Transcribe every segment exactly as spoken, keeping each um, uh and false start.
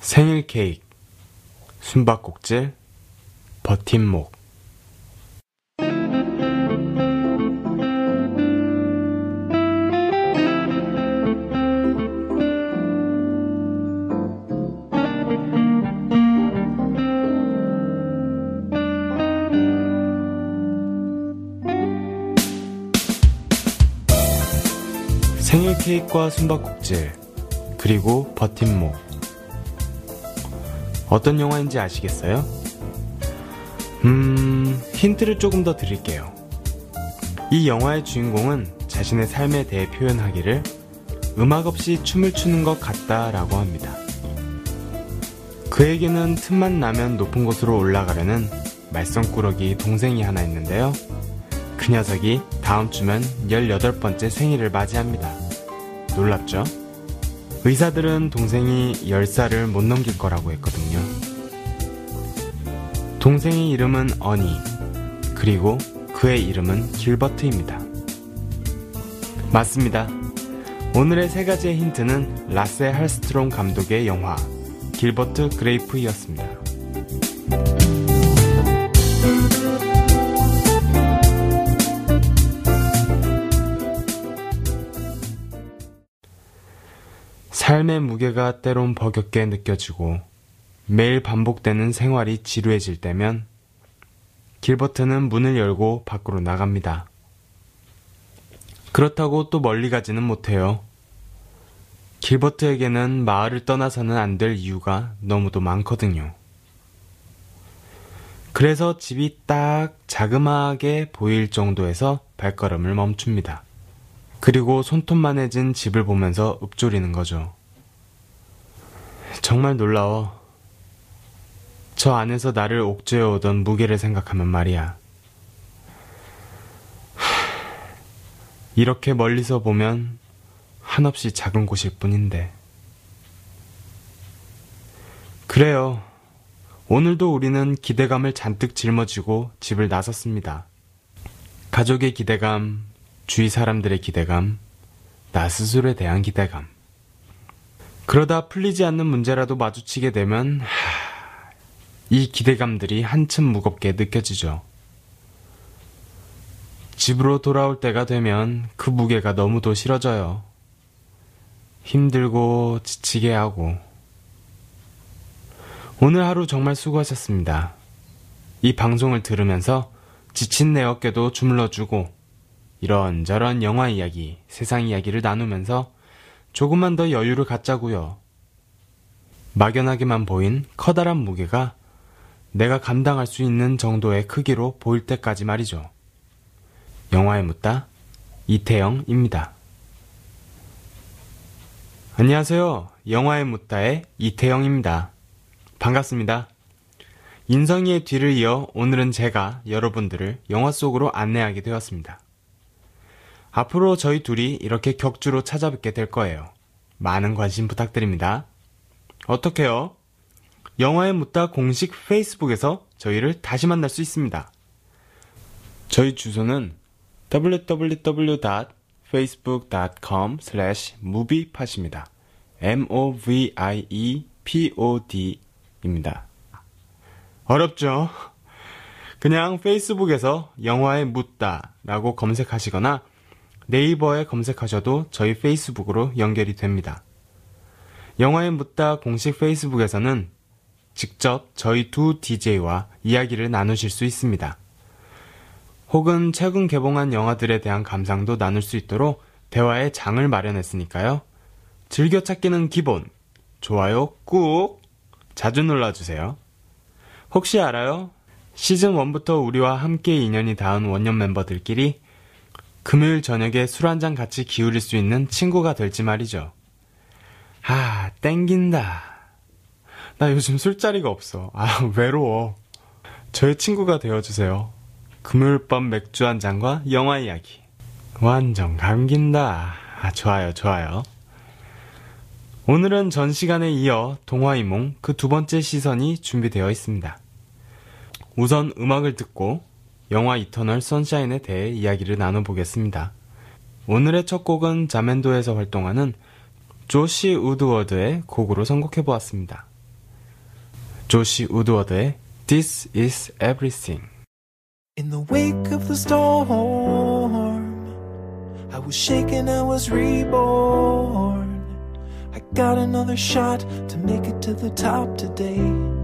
생일 케이크, 숨바꼭질, 버팀목. 생일 케이크와 숨바꼭질, 그리고 버팀목. 어떤 영화인지 아시겠어요? 음, 힌트를 조금 더 드릴게요. 이 영화의 주인공은 자신의 삶에 대해 표현하기를 음악 없이 춤을 추는 것 같다라고 합니다. 그에게는 틈만 나면 높은 곳으로 올라가려는 말썽꾸러기 동생이 하나 있는데요. 그 녀석이 다음 주면 열여덟 번째 생일을 맞이합니다. 놀랍죠? 의사들은 동생이 열 살을 못 넘길 거라고 했거든요. 동생의 이름은 어니, 그리고 그의 이름은 길버트입니다. 맞습니다. 오늘의 세 가지의 힌트는 라세 할스트롬 감독의 영화 길버트 그레이프였습니다. 삶의 무게가 때론 버겁게 느껴지고 매일 반복되는 생활이 지루해질 때면 길버트는 문을 열고 밖으로 나갑니다. 그렇다고 또 멀리 가지는 못해요. 길버트에게는 마을을 떠나서는 안 될 이유가 너무도 많거든요. 그래서 집이 딱 자그마하게 보일 정도에서 발걸음을 멈춥니다. 그리고 손톱만해진 집을 보면서 읊조리는 거죠. 정말 놀라워. 저 안에서 나를 옥죄어오던 무게를 생각하면 말이야. 이렇게 멀리서 보면 한없이 작은 곳일 뿐인데. 그래요. 오늘도 우리는 기대감을 잔뜩 짊어지고 집을 나섰습니다. 가족의 기대감, 주위 사람들의 기대감, 나 스스로에 대한 기대감. 그러다 풀리지 않는 문제라도 마주치게 되면 하, 이 기대감들이 한층 무겁게 느껴지죠. 집으로 돌아올 때가 되면 그 무게가 너무도 싫어져요. 힘들고 지치게 하고. 오늘 하루 정말 수고하셨습니다. 이 방송을 들으면서 지친 내 어깨도 주물러주고 이런저런 영화 이야기, 세상 이야기를 나누면서 조금만 더 여유를 갖자고요. 막연하게만 보인 커다란 무게가 내가 감당할 수 있는 정도의 크기로 보일 때까지 말이죠. 영화에 묻다 이태영입니다. 안녕하세요. 영화에 묻다의 이태영입니다. 반갑습니다. 인성이의 뒤를 이어 오늘은 제가 여러분들을 영화 속으로 안내하게 되었습니다. 앞으로 저희 둘이 이렇게 격주로 찾아뵙게 될 거예요. 많은 관심 부탁드립니다. 어떻게요? 영화에 묻다 공식 페이스북에서 저희를 다시 만날 수 있습니다. 저희 주소는 더블유 더블유 더블유 닷 페이스북 닷 컴 슬래시 무비팟입니다. 엠 오 브이 아이 이 피 오 디입니다. 어렵죠? 그냥 페이스북에서 영화에 묻다 라고 검색하시거나 네이버에 검색하셔도 저희 페이스북으로 연결이 됩니다. 영화에 묻다 공식 페이스북에서는 직접 저희 두 디제이와 이야기를 나누실 수 있습니다. 혹은 최근 개봉한 영화들에 대한 감상도 나눌 수 있도록 대화의 장을 마련했으니까요. 즐겨찾기는 기본, 좋아요 꾹 자주 눌러주세요. 혹시 알아요? 시즌일부터 우리와 함께 인연이 닿은 원년 멤버들끼리 금요일 저녁에 술 한잔 같이 기울일 수 있는 친구가 될지 말이죠. 아, 땡긴다. 나 요즘 술자리가 없어. 아, 외로워. 저의 친구가 되어주세요. 금요일 밤 맥주 한 잔과 영화 이야기. 완전 감긴다. 아, 좋아요, 좋아요. 오늘은 전 시간에 이어 동화이몽 그 두 번째 시선이 준비되어 있습니다. 우선 음악을 듣고 영화 이터널 선샤인에 대해 이야기를 나눠보겠습니다. 오늘의 첫 곡은 자맨도에서 활동하는 조시 우드워드의 곡으로 선곡해보았습니다. 조시 우드워드의 This is Everything. In the wake of the storm, I was shaken, I was reborn. I got another shot to make it to the top today.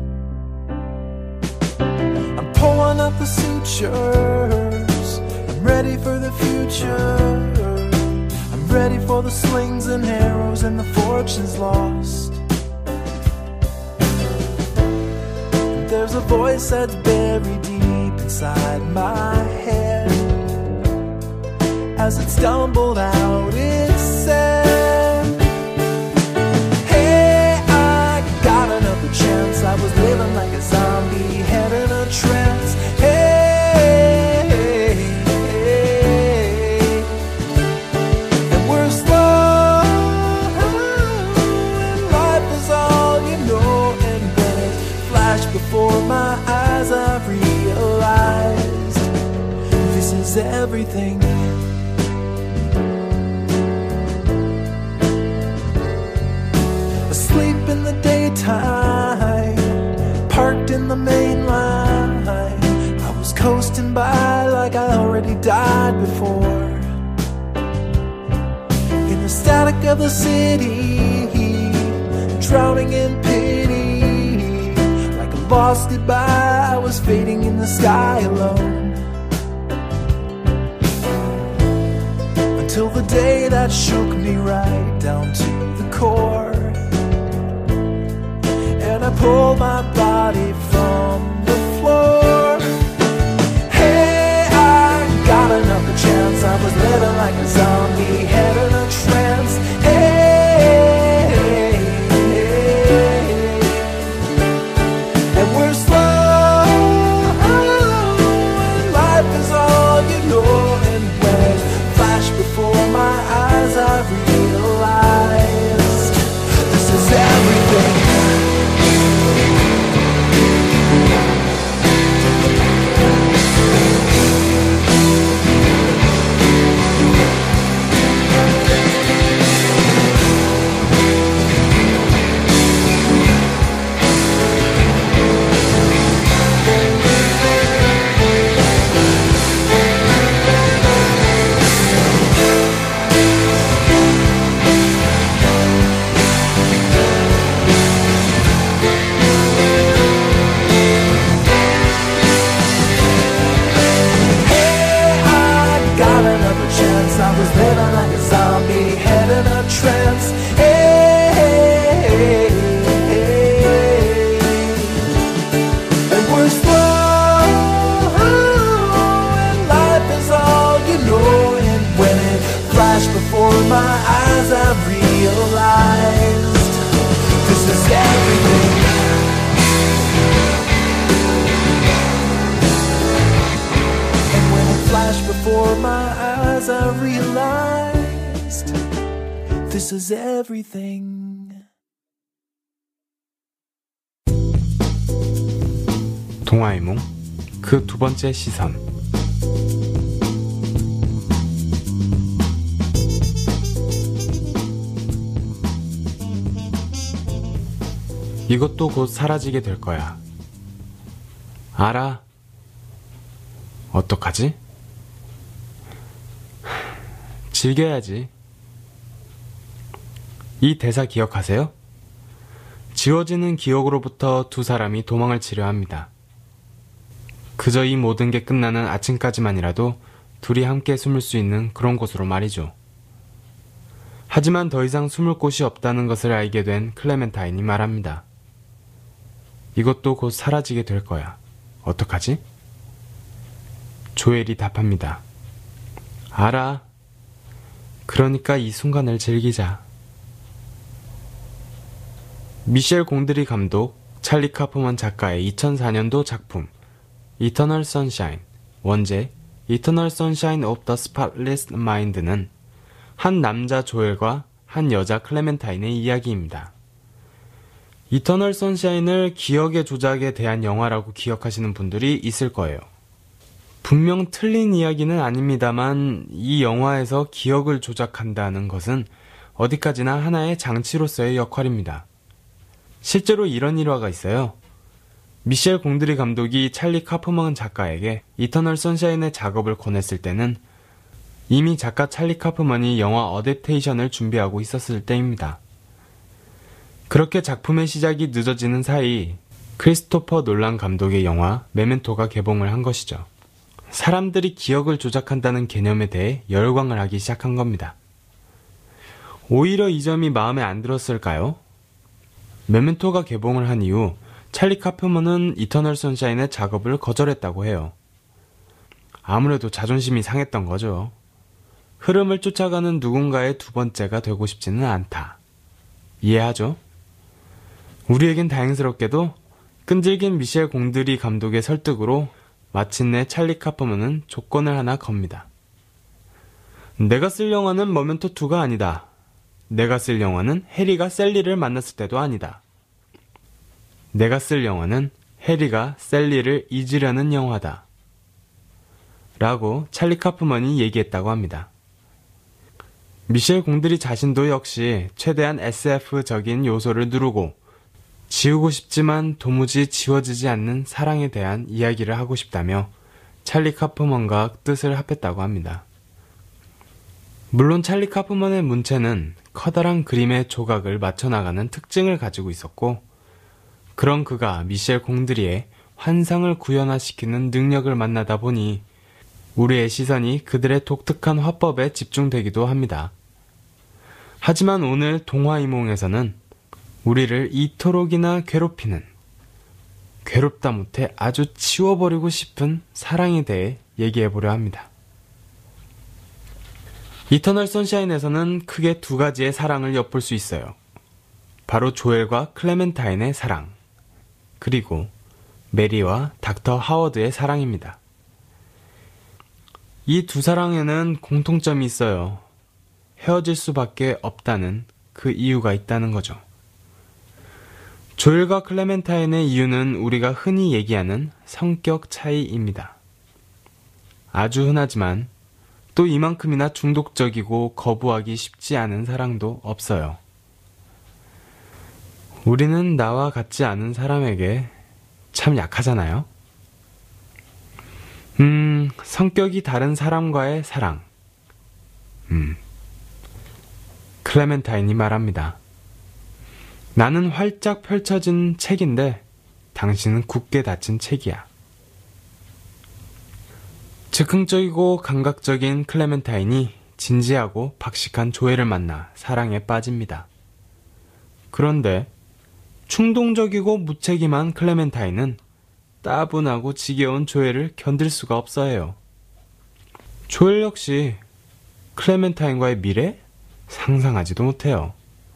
I'm pulling up the sutures, I'm ready for the future. I'm ready for the slings and arrows and the fortunes lost. And there's a voice that's buried deep inside my head. As it stumbled out, it said, hey, I got another chance. I was living like a zombie, head in a trance. Hey, hey, hey. And we're slow, and life is all you know. And when it flashed before my eyes, I realized this is everything. Asleep in the daytime, parked in the main line. I was coasting by like I already died before. In the static of the city, drowning in pity. Like a lost goodbye, I was fading in the sky alone. Until the day that shook me right down to the core. And I pulled my body from the floor. Hey, I got another chance. I was living like a zombie, head in a trance. Hey, hey, hey. And we're slow, and life is all you know. And when it flashed before my eyes, I realized this is everything. I was living like a zombie, head in a trance. Hey, hey, hey, hey. And we're slow, and life is all you know. And when it flashed before my eyes, I realized this is everything. And when it flashed before my eyes, I realized this is everything. 동아이몽 그 두 번째 시선. 이것도 곧 사라지게 될 거야. 알아. 어떡하지? 즐겨야지. 이 대사 기억하세요? 지워지는 기억으로부터 두 사람이 도망을 치려 합니다. 그저 이 모든 게 끝나는 아침까지만이라도 둘이 함께 숨을 수 있는 그런 곳으로 말이죠. 하지만 더 이상 숨을 곳이 없다는 것을 알게 된 클레멘타인이 말합니다. 이것도 곧 사라지게 될 거야. 어떡하지? 조엘이 답합니다. 알아. 그러니까 이 순간을 즐기자. 미셸 공드리 감독, 찰리 카프먼 작가의 이천사 년도 작품 이터널 선샤인, 원제 이터널 선샤인 오브 더 스팟리스 마인드는 한 남자 조엘과 한 여자 클레멘타인의 이야기입니다. 이터널 선샤인을 기억의 조작에 대한 영화라고 기억하시는 분들이 있을 거예요. 분명 틀린 이야기는 아닙니다만 이 영화에서 기억을 조작한다는 것은 어디까지나 하나의 장치로서의 역할입니다. 실제로 이런 일화가 있어요. 미셸 공드리 감독이 찰리 카프먼 작가에게 이터널 선샤인의 작업을 권했을 때는 이미 작가 찰리 카프먼이 영화 어댑테이션을 준비하고 있었을 때입니다. 그렇게 작품의 시작이 늦어지는 사이 크리스토퍼 놀란 감독의 영화 메멘토가 개봉을 한 것이죠. 사람들이 기억을 조작한다는 개념에 대해 열광을 하기 시작한 겁니다. 오히려 이 점이 마음에 안 들었을까요? 메멘토가 개봉을 한 이후 찰리 카프먼은 이터널 선샤인의 작업을 거절했다고 해요. 아무래도 자존심이 상했던 거죠. 흐름을 쫓아가는 누군가의 두 번째가 되고 싶지는 않다. 이해하죠? 우리에겐 다행스럽게도 끈질긴 미셸 공드리 감독의 설득으로 마침내 찰리 카프먼은 조건을 하나 겁니다. 내가 쓸 영화는 모멘토이가 아니다. 내가 쓸 영화는 해리가 셀리를 만났을 때도 아니다. 내가 쓸 영화는 해리가 셀리를 잊으려는 영화다. 라고 찰리 카프먼이 얘기했다고 합니다. 미셸 공드리 자신도 역시 최대한 에스에프적인 요소를 누르고 지우고 싶지만 도무지 지워지지 않는 사랑에 대한 이야기를 하고 싶다며 찰리 카프먼과 뜻을 합했다고 합니다. 물론 찰리 카프먼의 문체는 커다란 그림의 조각을 맞춰나가는 특징을 가지고 있었고, 그런 그가 미셸 공드리의 환상을 구현화시키는 능력을 만나다 보니 우리의 시선이 그들의 독특한 화법에 집중되기도 합니다. 하지만 오늘 동화이몽에서는 우리를 이토록이나 괴롭히는, 괴롭다 못해 아주 치워버리고 싶은 사랑에 대해 얘기해보려 합니다. 이터널 선샤인에서는 크게 두 가지의 사랑을 엿볼 수 있어요. 바로 조엘과 클레멘타인의 사랑, 그리고 메리와 닥터 하워드의 사랑입니다. 이 두 사랑에는 공통점이 있어요. 헤어질 수밖에 없다는 그 이유가 있다는 거죠. 조엘과 클레멘타인의 이유는 우리가 흔히 얘기하는 성격 차이입니다. 아주 흔하지만 또 이만큼이나 중독적이고 거부하기 쉽지 않은 사랑도 없어요. 우리는 나와 같지 않은 사람에게 참 약하잖아요. 음, 성격이 다른 사람과의 사랑. 음, 클레멘타인이 말합니다. 나는 활짝 펼쳐진 책인데 당신은 굳게 닫힌 책이야. 즉흥적이고 감각적인 클레멘타인이 진지하고 박식한 조엘을 만나 사랑에 빠집니다. 그런데 충동적이고 무책임한 클레멘타인은 따분하고 지겨운 조엘을 견딜 수가 없어 해요. 조엘 역시 클레멘타인과의 미래? 상상하지도 못해요.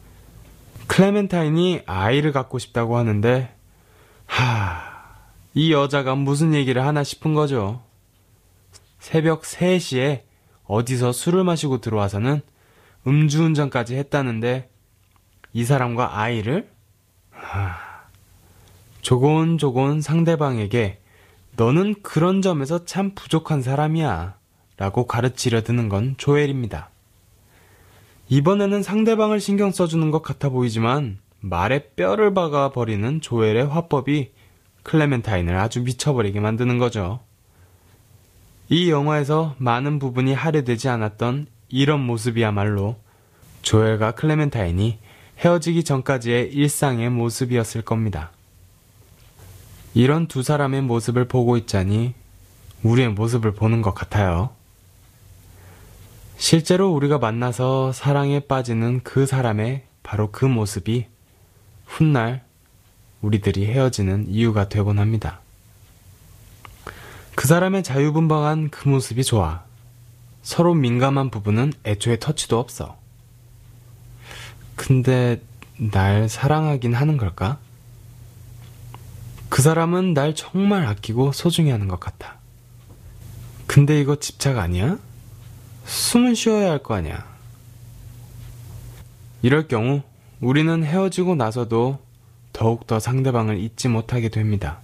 클레멘타인이 아이를 갖고 싶다고 하는데, 하, 이 여자가 무슨 얘기를 하나 싶은 거죠. 새벽 세 시에 어디서 술을 마시고 들어와서는 음주운전까지 했다는데 이 사람과 아이를? 하... 조곤조곤 상대방에게 너는 그런 점에서 참 부족한 사람이야 라고 가르치려 드는 건 조엘입니다. 이번에는 상대방을 신경 써주는 것 같아 보이지만 말에 뼈를 박아버리는 조엘의 화법이 클레멘타인을 아주 미쳐버리게 만드는 거죠. 이 영화에서 많은 부분이 할애되지 않았던 이런 모습이야말로 조엘과 클레멘타인이 헤어지기 전까지의 일상의 모습이었을 겁니다. 이런 두 사람의 모습을 보고 있자니 우리의 모습을 보는 것 같아요. 실제로 우리가 만나서 사랑에 빠지는 그 사람의 바로 그 모습이 훗날 우리들이 헤어지는 이유가 되곤 합니다. 그 사람의 자유분방한 그 모습이 좋아. 서로 민감한 부분은 애초에 터치도 없어. 근데 날 사랑하긴 하는 걸까? 그 사람은 날 정말 아끼고 소중히 하는 것 같아. 근데 이거 집착 아니야? 숨은 쉬어야 할 거 아니야. 이럴 경우 우리는 헤어지고 나서도 더욱더 상대방을 잊지 못하게 됩니다.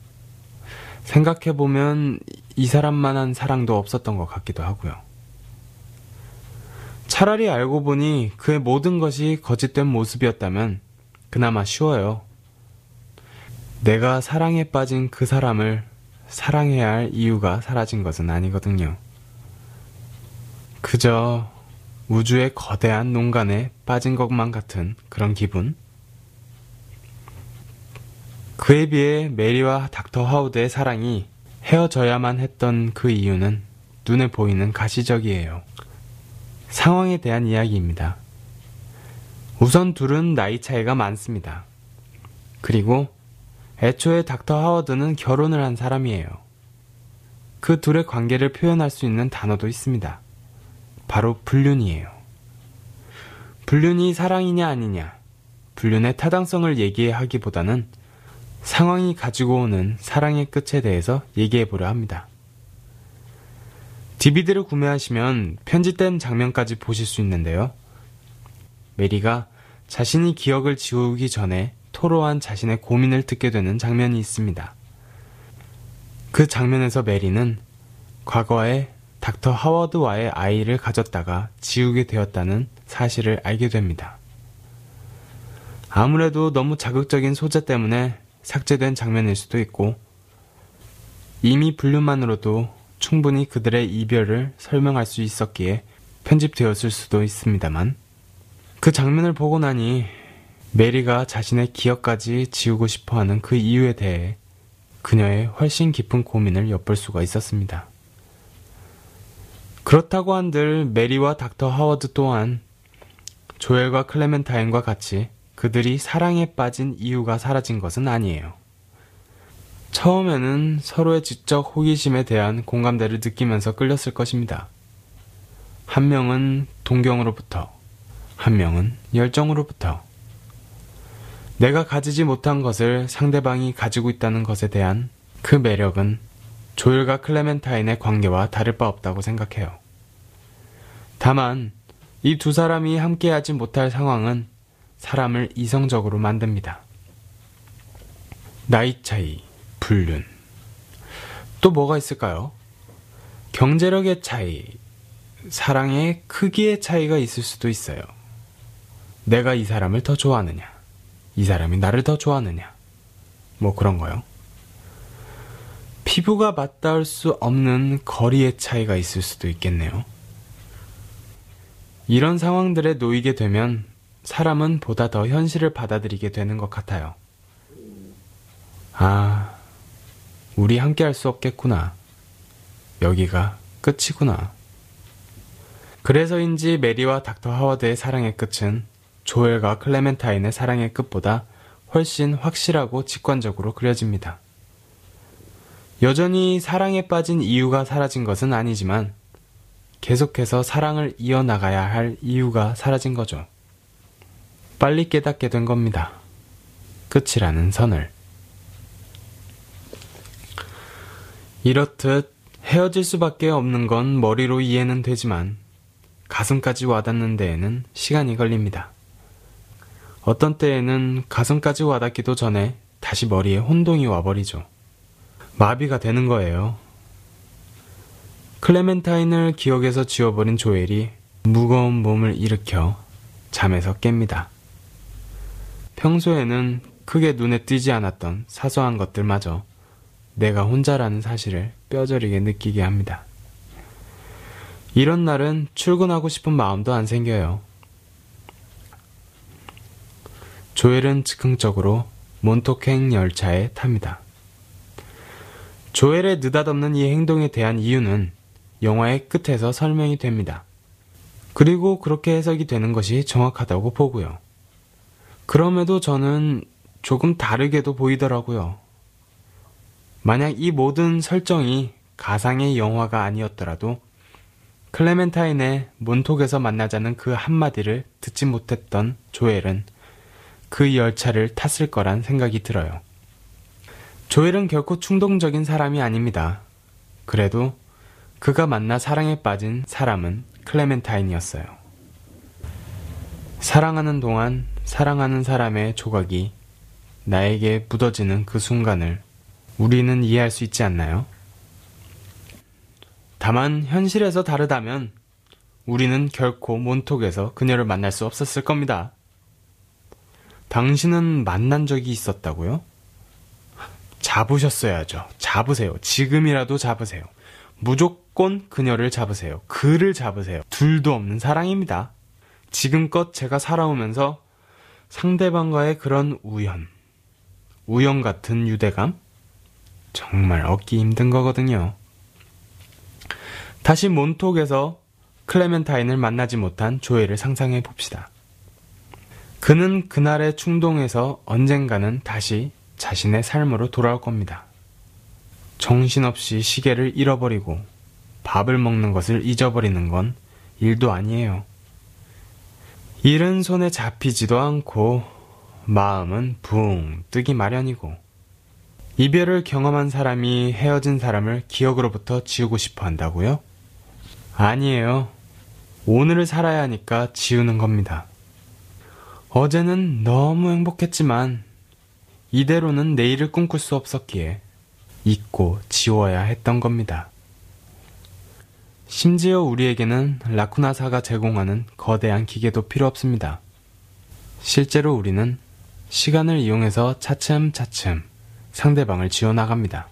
생각해보면 이 사람만한 사랑도 없었던 것 같기도 하고요. 차라리 알고 보니 그의 모든 것이 거짓된 모습이었다면 그나마 쉬워요. 내가 사랑에 빠진 그 사람을 사랑해야 할 이유가 사라진 것은 아니거든요. 그저 우주의 거대한 농간에 빠진 것만 같은 그런 기분? 그에 비해 메리와 닥터 하워드의 사랑이 헤어져야만 했던 그 이유는 눈에 보이는 가시적이에요. 상황에 대한 이야기입니다. 우선 둘은 나이 차이가 많습니다. 그리고 애초에 닥터 하워드는 결혼을 한 사람이에요. 그 둘의 관계를 표현할 수 있는 단어도 있습니다. 바로 불륜이에요. 불륜이 사랑이냐 아니냐, 불륜의 타당성을 얘기하기보다는 상황이 가지고 오는 사랑의 끝에 대해서 얘기해보려 합니다. 디비디를 구매하시면 편집된 장면까지 보실 수 있는데요. 메리가 자신이 기억을 지우기 전에 토로한 자신의 고민을 듣게 되는 장면이 있습니다. 그 장면에서 메리는 과거에 닥터 하워드와의 아이를 가졌다가 지우게 되었다는 사실을 알게 됩니다. 아무래도 너무 자극적인 소재 때문에 삭제된 장면일 수도 있고, 이미 불륜만으로도 충분히 그들의 이별을 설명할 수 있었기에 편집되었을 수도 있습니다만, 그 장면을 보고 나니 메리가 자신의 기억까지 지우고 싶어하는 그 이유에 대해 그녀의 훨씬 깊은 고민을 엿볼 수가 있었습니다. 그렇다고 한들 메리와 닥터 하워드 또한 조엘과 클레멘타인과 같이 그들이 사랑에 빠진 이유가 사라진 것은 아니에요. 처음에는 서로의 지적 호기심에 대한 공감대를 느끼면서 끌렸을 것입니다. 한 명은 동경으로부터, 한 명은 열정으로부터. 내가 가지지 못한 것을 상대방이 가지고 있다는 것에 대한 그 매력은 조엘과 클레멘타인의 관계와 다를 바 없다고 생각해요. 다만 이 두 사람이 함께하지 못할 상황은 사람을 이성적으로 만듭니다. 나이 차이, 불륜. 또 뭐가 있을까요? 경제력의 차이, 사랑의 크기의 차이가 있을 수도 있어요. 내가 이 사람을 더 좋아하느냐, 이 사람이 나를 더 좋아하느냐, 뭐 그런 거요. 피부가 맞닿을 수 없는 거리의 차이가 있을 수도 있겠네요. 이런 상황들에 놓이게 되면 사람은 보다 더 현실을 받아들이게 되는 것 같아요. 아, 우리 함께 할 수 없겠구나. 여기가 끝이구나. 그래서인지 메리와 닥터 하워드의 사랑의 끝은 조엘과 클레멘타인의 사랑의 끝보다 훨씬 확실하고 직관적으로 그려집니다. 여전히 사랑에 빠진 이유가 사라진 것은 아니지만 계속해서 사랑을 이어나가야 할 이유가 사라진 거죠. 빨리 깨닫게 된 겁니다. 끝이라는 선을. 이렇듯 헤어질 수밖에 없는 건 머리로 이해는 되지만 가슴까지 와닿는 데에는 시간이 걸립니다. 어떤 때에는 가슴까지 와닿기도 전에 다시 머리에 혼동이 와버리죠. 마비가 되는 거예요. 클레멘타인을 기억에서 지워버린 조엘이 무거운 몸을 일으켜 잠에서 깹니다. 평소에는 크게 눈에 띄지 않았던 사소한 것들마저 내가 혼자라는 사실을 뼈저리게 느끼게 합니다. 이런 날은 출근하고 싶은 마음도 안 생겨요. 조엘은 즉흥적으로 몬토행 열차에 탑니다. 조엘의 느닷없는 이 행동에 대한 이유는 영화의 끝에서 설명이 됩니다. 그리고 그렇게 해석이 되는 것이 정확하다고 보고요. 그럼에도 저는 조금 다르게도 보이더라고요. 만약 이 모든 설정이 가상의 영화가 아니었더라도 클레멘타인의 몬톡에서 만나자는 그 한마디를 듣지 못했던 조엘은 그 열차를 탔을 거란 생각이 들어요. 조엘은 결코 충동적인 사람이 아닙니다. 그래도 그가 만나 사랑에 빠진 사람은 클레멘타인이었어요. 사랑하는 동안 사랑하는 사람의 조각이 나에게 묻어지는 그 순간을 우리는 이해할 수 있지 않나요? 다만 현실에서 다르다면 우리는 결코 몬톡에서 그녀를 만날 수 없었을 겁니다. 당신은 만난 적이 있었다고요? 잡으셨어야죠. 잡으세요. 지금이라도 잡으세요. 무조건 그녀를 잡으세요. 그를 잡으세요. 둘도 없는 사랑입니다. 지금껏 제가 살아오면서 상대방과의 그런 우연, 우연 같은 유대감? 정말 얻기 힘든 거거든요. 다시 몬톡에서 클레멘타인을 만나지 못한 조엘을 상상해 봅시다. 그는 그날의 충동에서 언젠가는 다시 자신의 삶으로 돌아올 겁니다. 정신없이 시계를 잃어버리고 밥을 먹는 것을 잊어버리는 건 일도 아니에요. 일은 손에 잡히지도 않고 마음은 붕 뜨기 마련이고, 이별을 경험한 사람이 헤어진 사람을 기억으로부터 지우고 싶어 한다고요? 아니에요. 오늘을 살아야 하니까 지우는 겁니다. 어제는 너무 행복했지만 이대로는 내일을 꿈꿀 수 없었기에 잊고 지워야 했던 겁니다. 심지어 우리에게는 라쿠나사가 제공하는 거대한 기계도 필요 없습니다. 실제로 우리는 시간을 이용해서 차츰차츰 상대방을 지워나갑니다.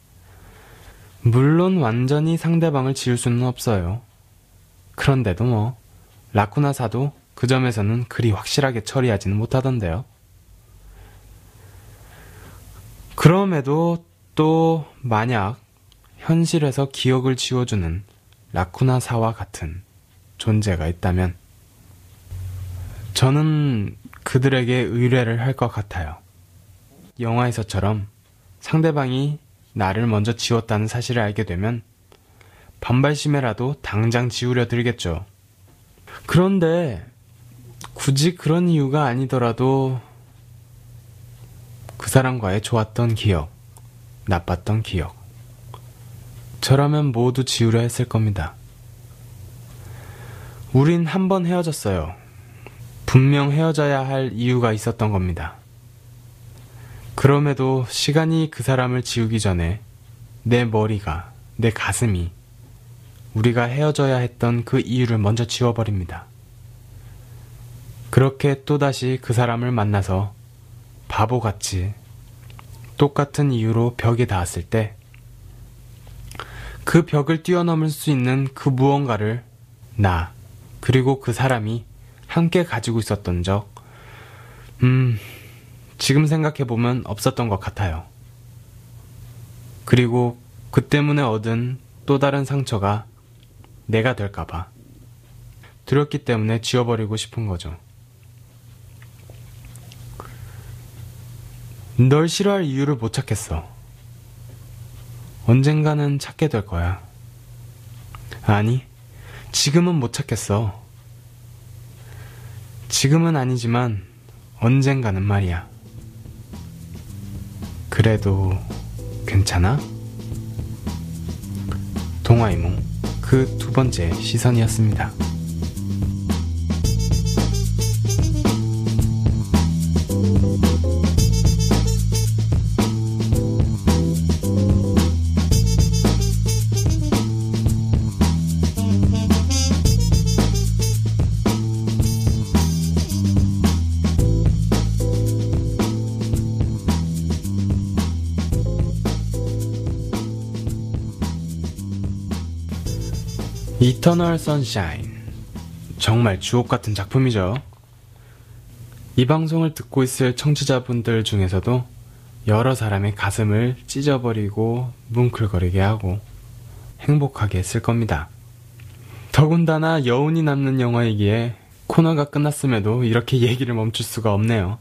물론 완전히 상대방을 지울 수는 없어요. 그런데도 뭐 라쿠나사도 그 점에서는 그리 확실하게 처리하지는 못하던데요. 그럼에도 또 만약 현실에서 기억을 지워주는 라쿠나사와 같은 존재가 있다면 저는 그들에게 의뢰를 할 것 같아요. 영화에서처럼 상대방이 나를 먼저 지웠다는 사실을 알게 되면 반발심에라도 당장 지우려 들겠죠. 그런데 굳이 그런 이유가 아니더라도 그 사람과의 좋았던 기억, 나빴던 기억, 저라면 모두 지우려 했을 겁니다. 우린 한 번 헤어졌어요. 분명 헤어져야 할 이유가 있었던 겁니다. 그럼에도 시간이 그 사람을 지우기 전에 내 머리가, 내 가슴이 우리가 헤어져야 했던 그 이유를 먼저 지워버립니다. 그렇게 또다시 그 사람을 만나서 바보같이 똑같은 이유로 벽에 닿았을 때 그 벽을 뛰어넘을 수 있는 그 무언가를 나, 그리고 그 사람이 함께 가지고 있었던 적, 음, 지금 생각해보면 없었던 것 같아요. 그리고 그 때문에 얻은 또 다른 상처가 내가 될까봐 두렵기 때문에 지워버리고 싶은 거죠. 널 싫어할 이유를 못 찾겠어. 언젠가는 찾게 될 거야. 아니, 지금은 못 찾겠어. 지금은 아니지만 언젠가는 말이야. 그래도 괜찮아? 동화이몽 그 두 번째 시선이었습니다. 이터널 선샤인, 정말 주옥같은 작품이죠. 이 방송을 듣고 있을 청취자분들 중에서도 여러 사람의 가슴을 찢어버리고 뭉클거리게 하고 행복하게 했을 겁니다. 더군다나 여운이 남는 영화이기에 코너가 끝났음에도 이렇게 얘기를 멈출 수가 없네요.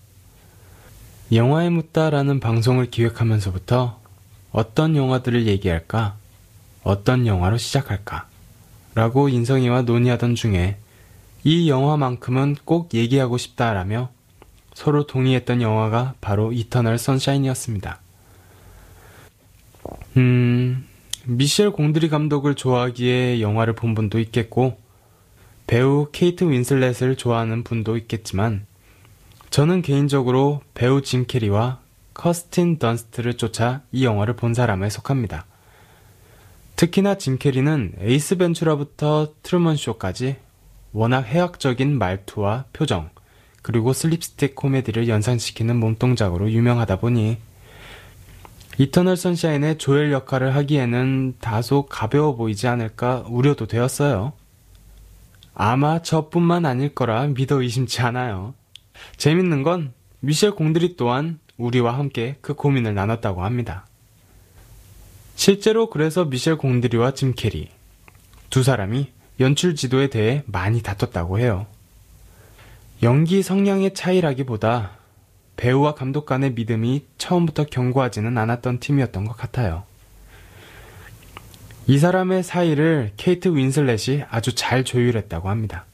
영화에 묻다라는 방송을 기획하면서부터 어떤 영화들을 얘기할까? 어떤 영화로 시작할까? 라고 인성이와 논의하던 중에 이 영화만큼은 꼭 얘기하고 싶다라며 서로 동의했던 영화가 바로 이터널 선샤인이었습니다. 음, 미셸 공드리 감독을 좋아하기에 영화를 본 분도 있겠고 배우 케이트 윈슬렛을 좋아하는 분도 있겠지만 저는 개인적으로 배우 짐 캐리와 커스틴 던스트를 쫓아 이 영화를 본 사람에 속합니다. 특히나 짐 캐리는 에이스 벤츄라부터 트루먼 쇼까지 워낙 해학적인 말투와 표정, 그리고 슬립스틱 코미디를 연상시키는 몸동작으로 유명하다 보니 이터널 선샤인의 조엘 역할을 하기에는 다소 가벼워 보이지 않을까 우려도 되었어요. 아마 저뿐만 아닐 거라 믿어 의심치 않아요. 재밌는 건 미셸 공드리 또한 우리와 함께 그 고민을 나눴다고 합니다. 실제로 그래서 미셸 공드리와 짐 캐리 두 사람이 연출 지도에 대해 많이 다퉜다고 해요. 연기 성량의 차이라기보다 배우와 감독 간의 믿음이 처음부터 견고하지는 않았던 팀이었던 것 같아요. 이 사람의 사이를 케이트 윈슬렛이 아주 잘 조율했다고 합니다.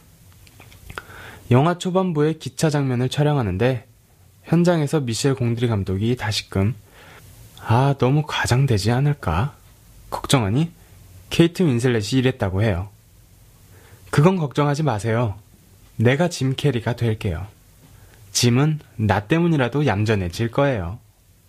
영화 초반부의 기차 장면을 촬영하는데 현장에서 미셸 공드리 감독이 다시금 아 너무 과장되지 않을까 걱정하니 케이트 윈슬렛이 이랬다고 해요. 그건 걱정하지 마세요. 내가 짐 캐리가 될게요. 짐은 나 때문이라도 얌전해질 거예요.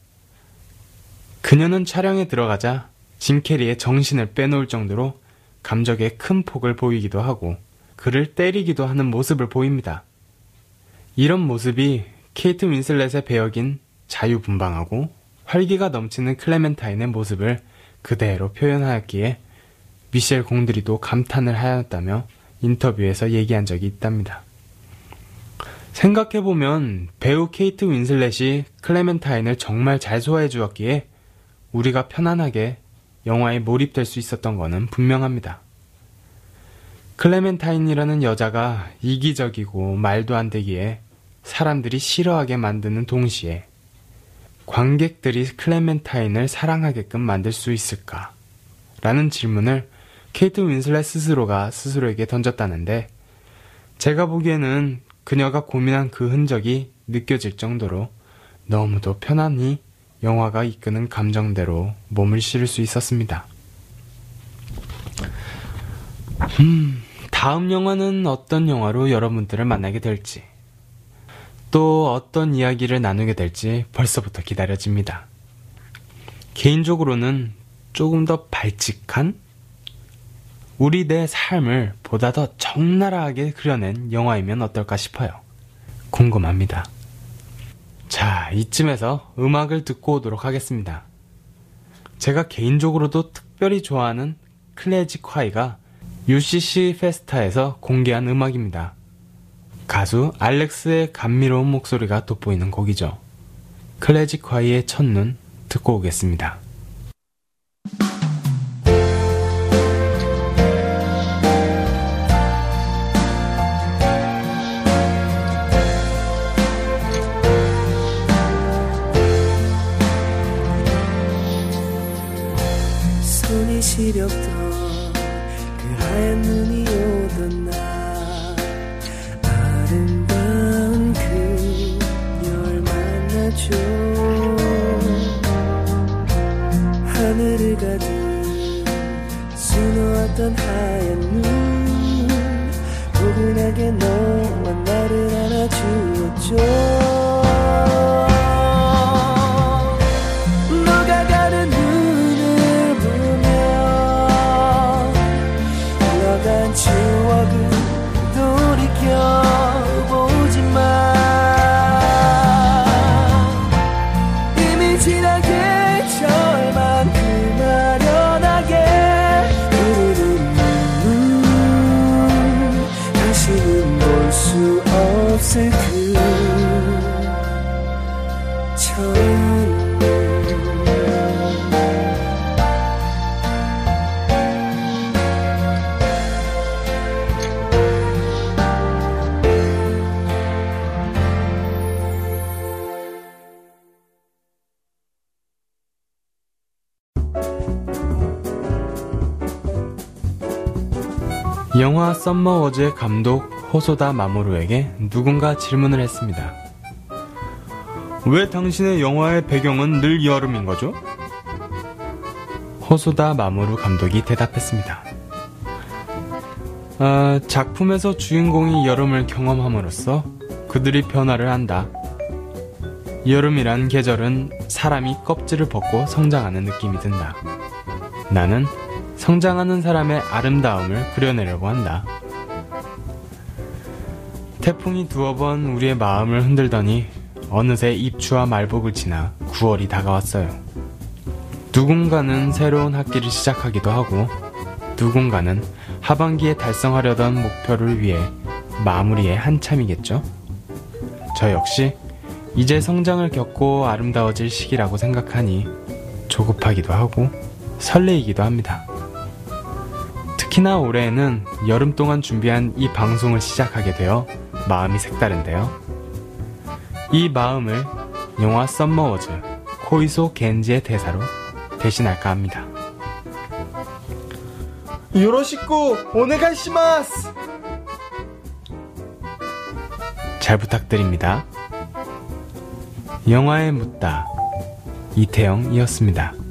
그녀는 촬영에 들어가자 짐 캐리의 정신을 빼놓을 정도로 감정에 큰 폭을 보이기도 하고 그를 때리기도 하는 모습을 보입니다. 이런 모습이 케이트 윈슬렛의 배역인 자유분방하고 활기가 넘치는 클레멘타인의 모습을 그대로 표현하였기에 미셸 공드리도 감탄을 하였다며 인터뷰에서 얘기한 적이 있답니다. 생각해보면 배우 케이트 윈슬렛이 클레멘타인을 정말 잘 소화해 주었기에 우리가 편안하게 영화에 몰입될 수 있었던 것은 분명합니다. 클레멘타인이라는 여자가 이기적이고 말도 안 되기에 사람들이 싫어하게 만드는 동시에 관객들이 클레멘타인을 사랑하게끔 만들 수 있을까? 라는 질문을 케이트 윈슬렛 스스로가 스스로에게 던졌다는데 제가 보기에는 그녀가 고민한 그 흔적이 느껴질 정도로 너무도 편안히 영화가 이끄는 감정대로 몸을 실을 수 있었습니다. 음, 다음 영화는 어떤 영화로 여러분들을 만나게 될지 또 어떤 이야기를 나누게 될지 벌써부터 기다려집니다. 개인적으로는 조금 더 발칙한 우리 내 삶을 보다 더 적나라하게 그려낸 영화이면 어떨까 싶어요. 궁금합니다. 자, 이쯤에서 음악을 듣고 오도록 하겠습니다. 제가 개인적으로도 특별히 좋아하는 클래식 화이가 유씨씨 페스타에서 공개한 음악입니다. 가수 알렉스의 감미로운 목소리가 돋보이는 곡이죠. 클래식 화이의 첫눈 듣고 오겠습니다. 손이 시렵던 그 하얀 눈이 오던 날 아름다운 그녀를 만나죠. 하늘을 가득 수놓았던 하얀 눈 포근하게 너와 나를 안아주었죠. 추억을 돌이켜보지만 이미 지난 계절만 그 아련하게 흐르는 눈 다시는 볼 수 없을 그 첫눈. 영화 썸머워즈의 감독 호소다 마모루에게 누군가 질문을 했습니다. 왜 당신의 영화의 배경은 늘 여름인 거죠? 호소다 마모루 감독이 대답했습니다. 아, 작품에서 주인공이 여름을 경험함으로써 그들이 변화를 한다. 여름이란 계절은 사람이 껍질을 벗고 성장하는 느낌이 든다. 나는 성장하는 사람의 아름다움을 그려내려고 한다. 태풍이 두어 번 우리의 마음을 흔들더니 어느새 입추와 말복을 지나 구월이 다가왔어요. 누군가는 새로운 학기를 시작하기도 하고 누군가는 하반기에 달성하려던 목표를 위해 마무리에 한참이겠죠. 저 역시 이제 성장을 겪고 아름다워질 시기라고 생각하니 조급하기도 하고 설레이기도 합니다. 특히나 올해에는 여름 동안 준비한 이 방송을 시작하게 되어 마음이 색다른데요. 이 마음을 영화 썸머워즈 코이소 겐지의 대사로 대신할까 합니다. 요로시쿠 오네가이시마스. 잘 부탁드립니다. 영화에 묻다 이태영이었습니다.